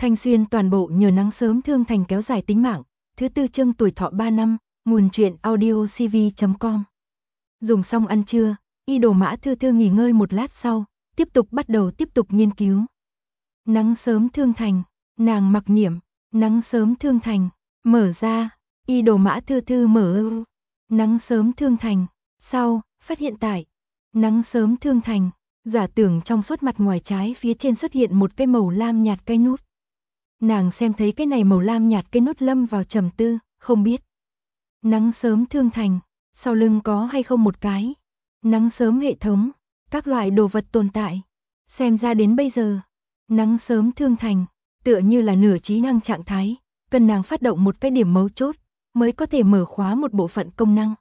Thanh Xuyên toàn bộ nhờ nắng sớm thương thành kéo dài tính mạng. Thứ tư chương tuổi thọ 3 năm, nguồn truyện audio cv.com. Dùng xong ăn trưa, Y Đồ Mã Thư Thư nghỉ ngơi một lát sau, tiếp tục nghiên cứu. Nắng sớm thương thành, nàng mặc niệm, nắng sớm thương thành, mở ra, Y Đồ Mã Thư Thư mở nắng sớm thương thành, sau, phát hiện tại, nắng sớm thương thành, giả tưởng trong suốt mặt ngoài trái phía trên xuất hiện một cái màu lam nhạt cây nút. Nàng xem thấy cái này màu lam nhạt cây nút lâm vào trầm tư, không biết. Nắng sớm thương thành, sau lưng có hay không một cái. Nắng sớm hệ thống, các loại đồ vật tồn tại. Xem ra đến bây giờ, nắng sớm thương thành, tựa như là nửa trí năng trạng thái, cần nàng phát động một cái điểm mấu chốt, mới có thể mở khóa một bộ phận công năng.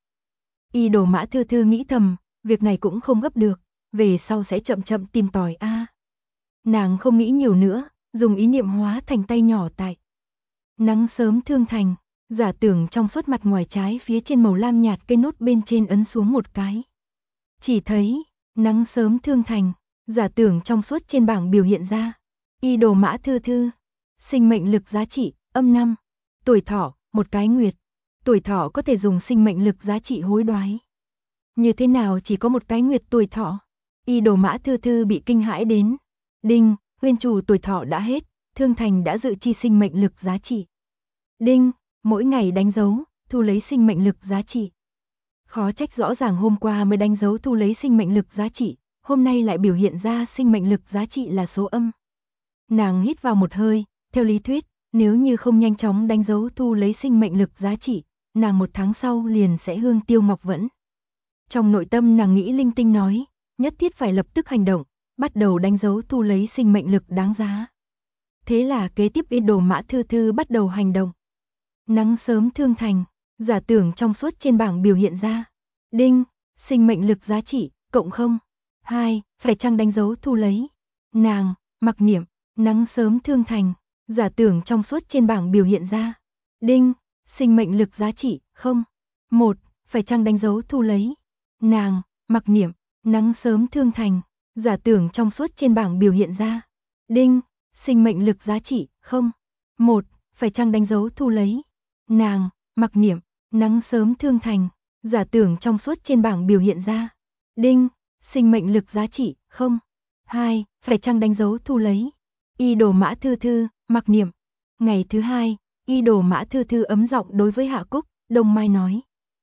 Y Đồ Mã Thư Thư nghĩ thầm, việc này cũng không gấp được, về sau sẽ chậm chậm tìm tòi a. Nàng không nghĩ nhiều nữa, dùng ý niệm hóa thành tay nhỏ tại. Nắng sớm thương thành, giả tưởng trong suốt mặt ngoài trái phía trên màu lam nhạt cây nút bên trên ấn xuống một cái. Chỉ thấy, nắng sớm thương thành, giả tưởng trong suốt trên bảng biểu hiện ra. Y Đồ Mã Thư Thư, sinh mệnh lực giá trị, âm 5, tuổi thọ, một cái nguyệt. Tuổi thọ có thể dùng sinh mệnh lực giá trị hối đoái. Như thế nào chỉ có một cái nguyệt tuổi thọ? Y Đồ Mã Thư Thư bị kinh hãi đến. Đinh, nguyên chủ tuổi thọ đã hết, thương thành đã dự chi sinh mệnh lực giá trị. Đinh, mỗi ngày đánh dấu, thu lấy sinh mệnh lực giá trị. Khó trách rõ ràng hôm qua mới đánh dấu thu lấy sinh mệnh lực giá trị, hôm nay lại biểu hiện ra sinh mệnh lực giá trị là số âm. Nàng hít vào một hơi, theo lý thuyết, nếu như không nhanh chóng đánh dấu thu lấy sinh mệnh lực giá trị, nàng 1 tháng sau liền sẽ hương tiêu ngọc vẫn. Trong nội tâm nàng nghĩ linh tinh nói, nhất thiết phải lập tức hành động, bắt đầu đánh dấu thu lấy sinh mệnh lực đáng giá. Thế là kế tiếp Y Đồ Mã Thư Thư bắt đầu hành động. Nắng sớm thương thành, giả tưởng trong suốt trên bảng biểu hiện ra. Đinh, sinh mệnh lực giá trị, cộng 0. 2, phải chăng đánh dấu thu lấy. Nàng, mặc niệm, nắng sớm thương thành, giả tưởng trong suốt trên bảng biểu hiện ra. Đinh, sinh mệnh lực giá trị, 0. 1, phải chăng đánh dấu thu lấy. Nàng, mặc niệm, nắng sớm thương thành, giả tưởng trong suốt trên bảng biểu hiện ra. Đinh, sinh mệnh lực giá trị, 0. 1, phải chăng đánh dấu thu lấy. Nàng, mặc niệm, nắng sớm thương thành, giả tưởng trong suốt trên bảng biểu hiện ra. Đinh, sinh mệnh lực giá trị, 0. 2, phải chăng đánh dấu thu lấy. Y Đồ Mã Thư Thư, mặc niệm. Ngày thứ 2, Y Đồ Mã Thư Thư ấm giọng đối với Hạ Cúc, Đông Mai nói.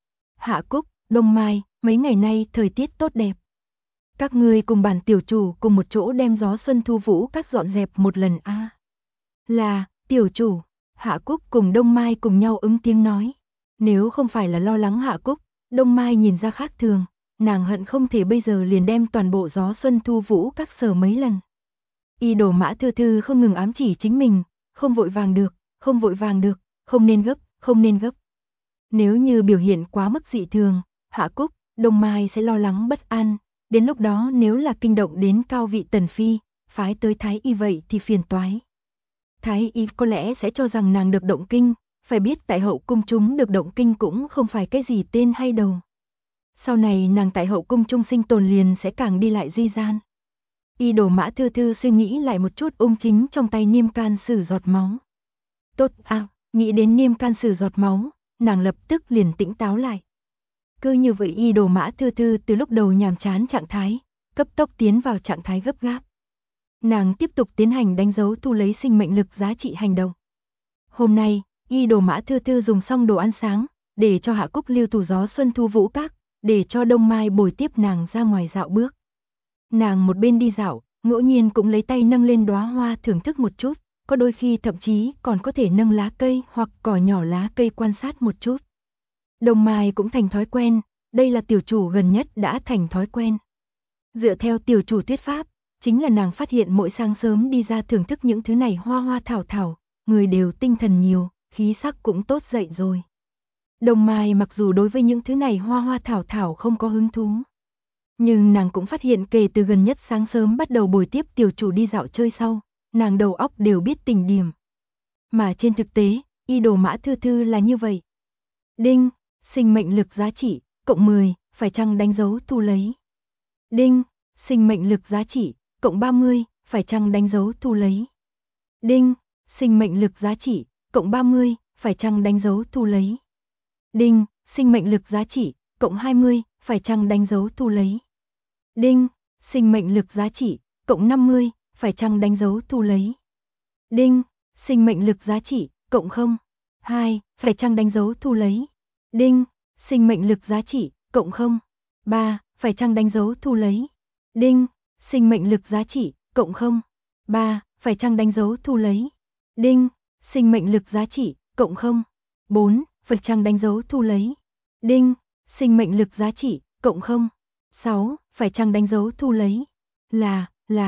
Hạ Cúc, Đông Mai, mấy ngày nay thời tiết tốt đẹp. Các ngươi cùng bản tiểu chủ cùng một chỗ đem gió xuân thu vũ các dọn dẹp một lần a. Là, tiểu chủ. Hạ Cúc cùng Đông Mai cùng nhau ứng tiếng nói. Nếu không phải là lo lắng Hạ Cúc, Đông Mai nhìn ra khác thường, nàng hận không thể bây giờ liền đem toàn bộ gió xuân thu vũ các sờ mấy lần. Y Đồ Mã Thư Thư không ngừng ám chỉ chính mình, không vội vàng được, không nên gấp. Nếu như biểu hiện quá mức dị thường, Hạ Cúc, Đông Mai sẽ lo lắng bất an, đến lúc đó nếu là kinh động đến cao vị tần phi, phái tới Thái Y vậy thì phiền toái. Thái Y có lẽ sẽ cho rằng nàng được động kinh, phải biết tại hậu cung chúng được động kinh cũng không phải cái gì tên hay đầu. Sau này nàng tại hậu cung trung sinh tồn liền sẽ càng đi lại duy gian. Y Đồ Mã Thư Thư suy nghĩ lại một chút ung chính trong tay niêm can sử giọt máu. Tốt à, nghĩ đến niêm can sử giọt máu, nàng lập tức liền tỉnh táo lại. Cứ như vậy Y Đồ Mã Thư Thư từ lúc đầu nhàm chán trạng thái, cấp tốc tiến vào trạng thái gấp gáp. Nàng tiếp tục tiến hành đánh dấu thu lấy sinh mệnh lực giá trị hành động. Hôm nay, Y Đồ Mã Thư Thư dùng xong đồ ăn sáng, để cho Hạ Cúc lưu thủ gió xuân thu vũ các, để cho Đông Mai bồi tiếp nàng ra ngoài dạo bước. Nàng một bên đi dạo, ngẫu nhiên cũng lấy tay nâng lên đóa hoa thưởng thức một chút, có đôi khi thậm chí còn có thể nâng lá cây hoặc cỏ nhỏ lá cây quan sát một chút. Đông Mai cũng thành thói quen, đây là tiểu chủ gần nhất đã thành thói quen. Dựa theo tiểu chủ thuyết pháp, chính là nàng phát hiện mỗi sáng sớm đi ra thưởng thức những thứ này hoa hoa thảo thảo, người đều tinh thần nhiều, khí sắc cũng tốt dậy rồi. Đông Mai mặc dù đối với những thứ này hoa hoa thảo thảo không có hứng thú, nhưng nàng cũng phát hiện kể từ gần nhất sáng sớm bắt đầu bồi tiếp tiểu chủ đi dạo chơi sau, nàng đầu óc đều biết tỉnh điểm. Mà trên thực tế, Y Đồ Mã Thư Thư là như vậy. Đinh, sinh mệnh lực giá trị, cộng 10, phải chăng đánh dấu thu lấy. Đinh, sinh mệnh lực giá trị, cộng 30, phải chăng đánh dấu thu lấy. Đinh, sinh mệnh lực giá trị, cộng 30, phải chăng đánh dấu thu lấy. Đinh, sinh mệnh lực giá trị, cộng 20, phải chăng đánh dấu thu lấy. Đinh, sinh mệnh lực giá trị, cộng 50, phải chăng đánh dấu thu lấy. Đinh, sinh mệnh lực giá trị, cộng 0, 2, phải chăng đánh dấu thu lấy. Đinh, sinh mệnh lực giá trị, cộng 0, 3, phải chăng đánh dấu thu lấy. Đinh, sinh mệnh lực giá trị, cộng 0, 3, phải chăng đánh dấu thu lấy. Đinh, sinh mệnh lực giá trị, cộng 0, 4, phải chăng đánh dấu thu lấy. Đinh, sinh mệnh lực giá trị, cộng 0, 6, phải chăng đánh dấu thu lấy. Là.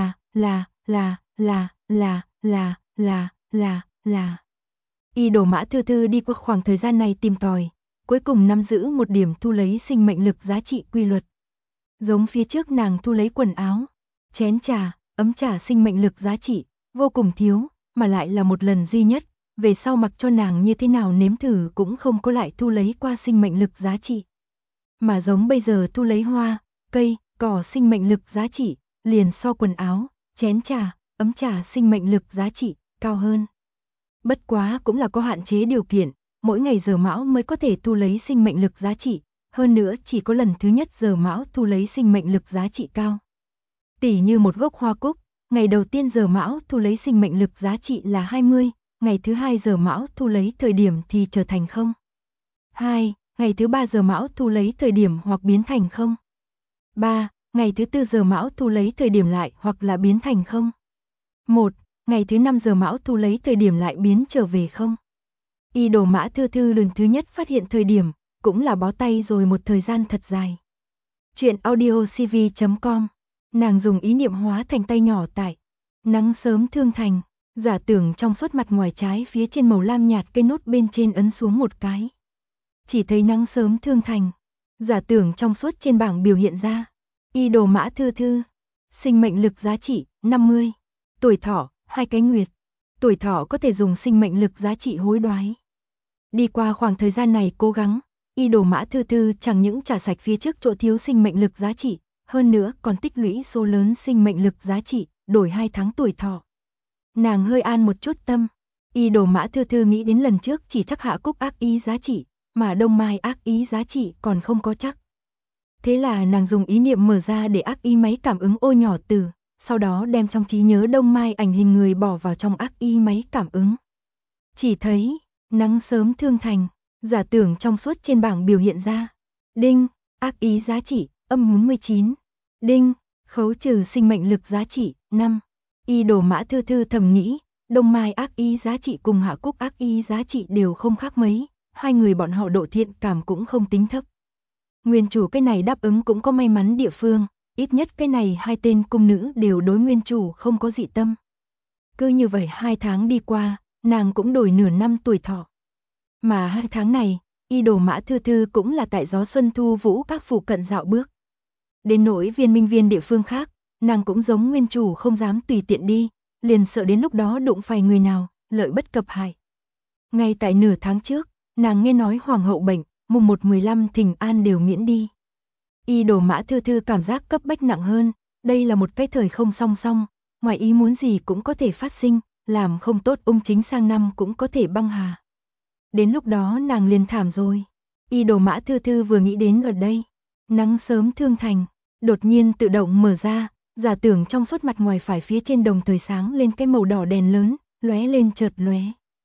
Y Đồ Mã Thư Thư đi qua khoảng thời gian này tìm tòi, cuối cùng nắm giữ một điểm thu lấy sinh mệnh lực giá trị quy luật. Giống phía trước nàng thu lấy quần áo, chén trà, ấm trà sinh mệnh lực giá trị, vô cùng thiếu, mà lại là một lần duy nhất, về sau mặc cho nàng như thế nào nếm thử cũng không có lại thu lấy qua sinh mệnh lực giá trị. Mà giống bây giờ thu lấy hoa, cây, cỏ sinh mệnh lực giá trị, liền so quần áo, chén trà, ấm trà sinh mệnh lực giá trị, cao hơn. Bất quá cũng là có hạn chế điều kiện, mỗi ngày giờ mão mới có thể thu lấy sinh mệnh lực giá trị, hơn nữa chỉ có lần thứ nhất giờ mão thu lấy sinh mệnh lực giá trị cao. Tỉ như một gốc hoa cúc, ngày đầu tiên giờ mão thu lấy sinh mệnh lực giá trị là 20, ngày thứ hai giờ mão thu lấy thời điểm thì trở thành 0. 2, ngày thứ ba giờ mão thu lấy thời điểm hoặc biến thành 0. 3, ngày thứ tư giờ mão thu lấy thời điểm lại hoặc là biến thành 0. 1, ngày thứ 5 giờ mão thu lấy thời điểm lại biến trở về 0. Y Đồ Mã Thư Thư lần thứ nhất phát hiện thời điểm, cũng là bó tay rồi một thời gian thật dài. Chuyện audiocv.com, nàng dùng ý niệm hóa thành tay nhỏ tại nắng sớm thương thành, giả tưởng trong suốt mặt ngoài trái phía trên màu lam nhạt cây nốt bên trên ấn xuống một cái. Chỉ thấy nắng sớm thương thành, giả tưởng trong suốt trên bảng biểu hiện ra. Y Đồ Mã Thư Thư, sinh mệnh lực giá trị 50, tuổi thọ 2 cái nguyệt, tuổi thọ có thể dùng sinh mệnh lực giá trị hối đoái. Đi qua khoảng thời gian này cố gắng, Y Đồ Mã Thư Thư chẳng những trả sạch phía trước chỗ thiếu sinh mệnh lực giá trị, hơn nữa còn tích lũy số lớn sinh mệnh lực giá trị, đổi 2 tháng tuổi thọ. Nàng hơi an một chút tâm, Y Đồ Mã Thư Thư nghĩ đến lần trước chỉ chắc Hạ Cúc ác ý giá trị, mà Đông Mai ác ý giá trị còn không có chắc. Thế là nàng dùng ý niệm mở ra để ác ý máy cảm ứng ô nhỏ từ, sau đó đem trong trí nhớ Đông Mai ảnh hình người bỏ vào trong ác ý máy cảm ứng. Chỉ thấy, nắng sớm thương thành, giả tưởng trong suốt trên bảng biểu hiện ra. Đinh, ác ý giá trị, âm 49. Đinh, khấu trừ sinh mệnh lực giá trị, 5. Y Đồ Mã Thư Thư thầm nghĩ, Đông Mai ác ý giá trị cùng Hạ Cúc ác ý giá trị đều không khác mấy, hai người bọn họ độ thiện cảm cũng không tính thấp. Nguyên chủ cái này đáp ứng cũng có may mắn địa phương, ít nhất cái này hai tên cung nữ đều đối nguyên chủ không có dị tâm. Cứ như vậy 2 tháng đi qua, nàng cũng đổi nửa năm tuổi thọ. Mà 2 tháng này, Y Đồ Mã Thư Thư cũng là tại Gió Xuân Thu Vũ các phủ cận dạo bước. Đến nỗi viên minh viên địa phương khác, nàng cũng giống nguyên chủ không dám tùy tiện đi, liền sợ đến lúc đó đụng phải người nào, lợi bất cập hại. Ngay tại nửa tháng trước, nàng nghe nói hoàng hậu bệnh, mùng 1-15 Thìn An đều miễn đi. Y Đồ Mã Thư Thư cảm giác cấp bách nặng hơn, đây là một cái thời không song song, ngoài ý muốn gì cũng có thể phát sinh, làm không tốt ung chính sang năm cũng có thể băng hà. Đến lúc đó nàng liền thảm rồi. Y Đồ Mã Thư Thư vừa nghĩ đến ở đây, nắng sớm thương thành, đột nhiên tự động mở ra, giả tưởng trong suốt mặt ngoài phải phía trên đồng thời sáng lên cái màu đỏ đèn lớn, lóe lên chợt lóe.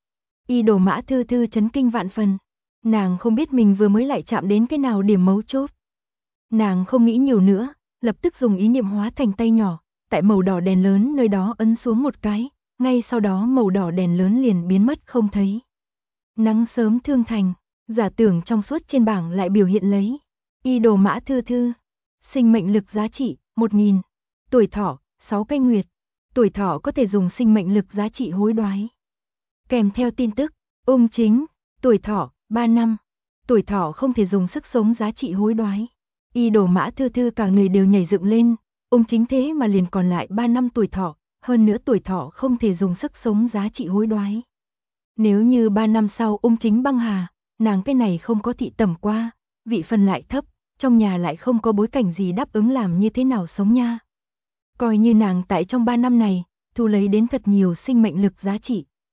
Y Đồ Mã Thư Thư chấn kinh vạn phần, nàng không biết mình vừa mới lại chạm đến cái nào điểm mấu chốt. Nàng không nghĩ nhiều nữa, lập tức dùng ý niệm hóa thành tay nhỏ, tại màu đỏ đèn lớn nơi đó ấn xuống một cái, ngay sau đó màu đỏ đèn lớn liền biến mất không thấy. Nắng sớm thương thành, giả tưởng trong suốt trên bảng lại biểu hiện lấy. Y Đồ Mã Thư Thư, sinh mệnh lực giá trị 1000, tuổi thọ 6 cái nguyệt, tuổi thọ có thể dùng sinh mệnh lực giá trị hối đoái. Kèm theo tin tức, ung chính, tuổi thọ 3 năm, tuổi thọ không thể dùng sức sống giá trị hối đoái. Y Đồ Mã Thư Thư cả người đều nhảy dựng lên, ung chính thế mà liền còn lại 3 năm tuổi thọ, hơn nữa tuổi thọ không thể dùng sức sống giá trị hối đoái. Nếu như 3 năm sau ung chính băng hà, nàng cái này không có thị tẩm qua, vị phần lại thấp, trong nhà lại không có bối cảnh gì đáp ứng làm như thế nào sống nha. Coi như nàng tại trong 3 năm này, thu lấy đến thật nhiều sinh mệnh lực giá trị,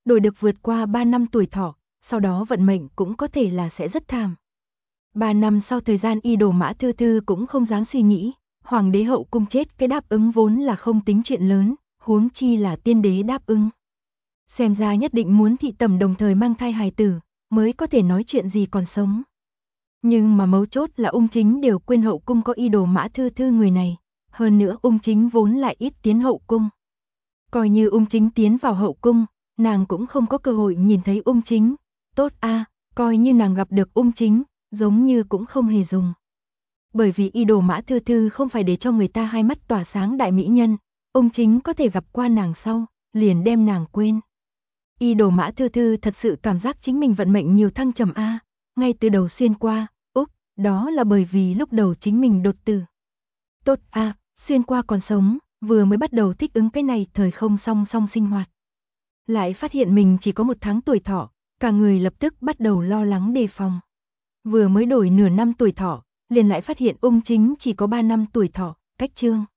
đổi được vượt qua 3 năm tuổi thọ, sau đó vận mệnh cũng có thể là sẽ rất thảm. 3 năm sau thời gian Y Đồ Mã Thư Thư cũng không dám suy nghĩ, hoàng đế hậu cung chết cái đáp ứng vốn là không tính chuyện lớn, huống chi là tiên đế đáp ứng. Xem ra nhất định muốn thị tẩm đồng thời mang thai hài tử, mới có thể nói chuyện gì còn sống. Nhưng mà mấu chốt là Ung Chính đều quên hậu cung có Y Đồ Mã Thư Thư người này, hơn nữa Ung Chính vốn lại ít tiến hậu cung. Coi như Ung Chính tiến vào hậu cung, nàng cũng không có cơ hội nhìn thấy Ung Chính. Tốt a, coi như nàng gặp được Ung Chính, giống như cũng không hề dùng. Bởi vì Y Đồ Mã Thư Thư không phải để cho người ta hai mắt tỏa sáng đại mỹ nhân, Ung Chính có thể gặp qua nàng sau, liền đem nàng quên. Y Đồ Mã Thư Thư thật sự cảm giác chính mình vận mệnh nhiều thăng trầm a, ngay từ đầu xuyên qua, đó là bởi vì lúc đầu chính mình đột tử. Tốt a, xuyên qua còn sống, vừa mới bắt đầu thích ứng cái này thời không song song sinh hoạt. Lại phát hiện mình chỉ có 1 tháng tuổi thọ, cả người lập tức bắt đầu lo lắng đề phòng. Vừa mới đổi nửa năm tuổi thọ, liền lại phát hiện Ung Chính chỉ có 3 năm tuổi thọ, cách chương.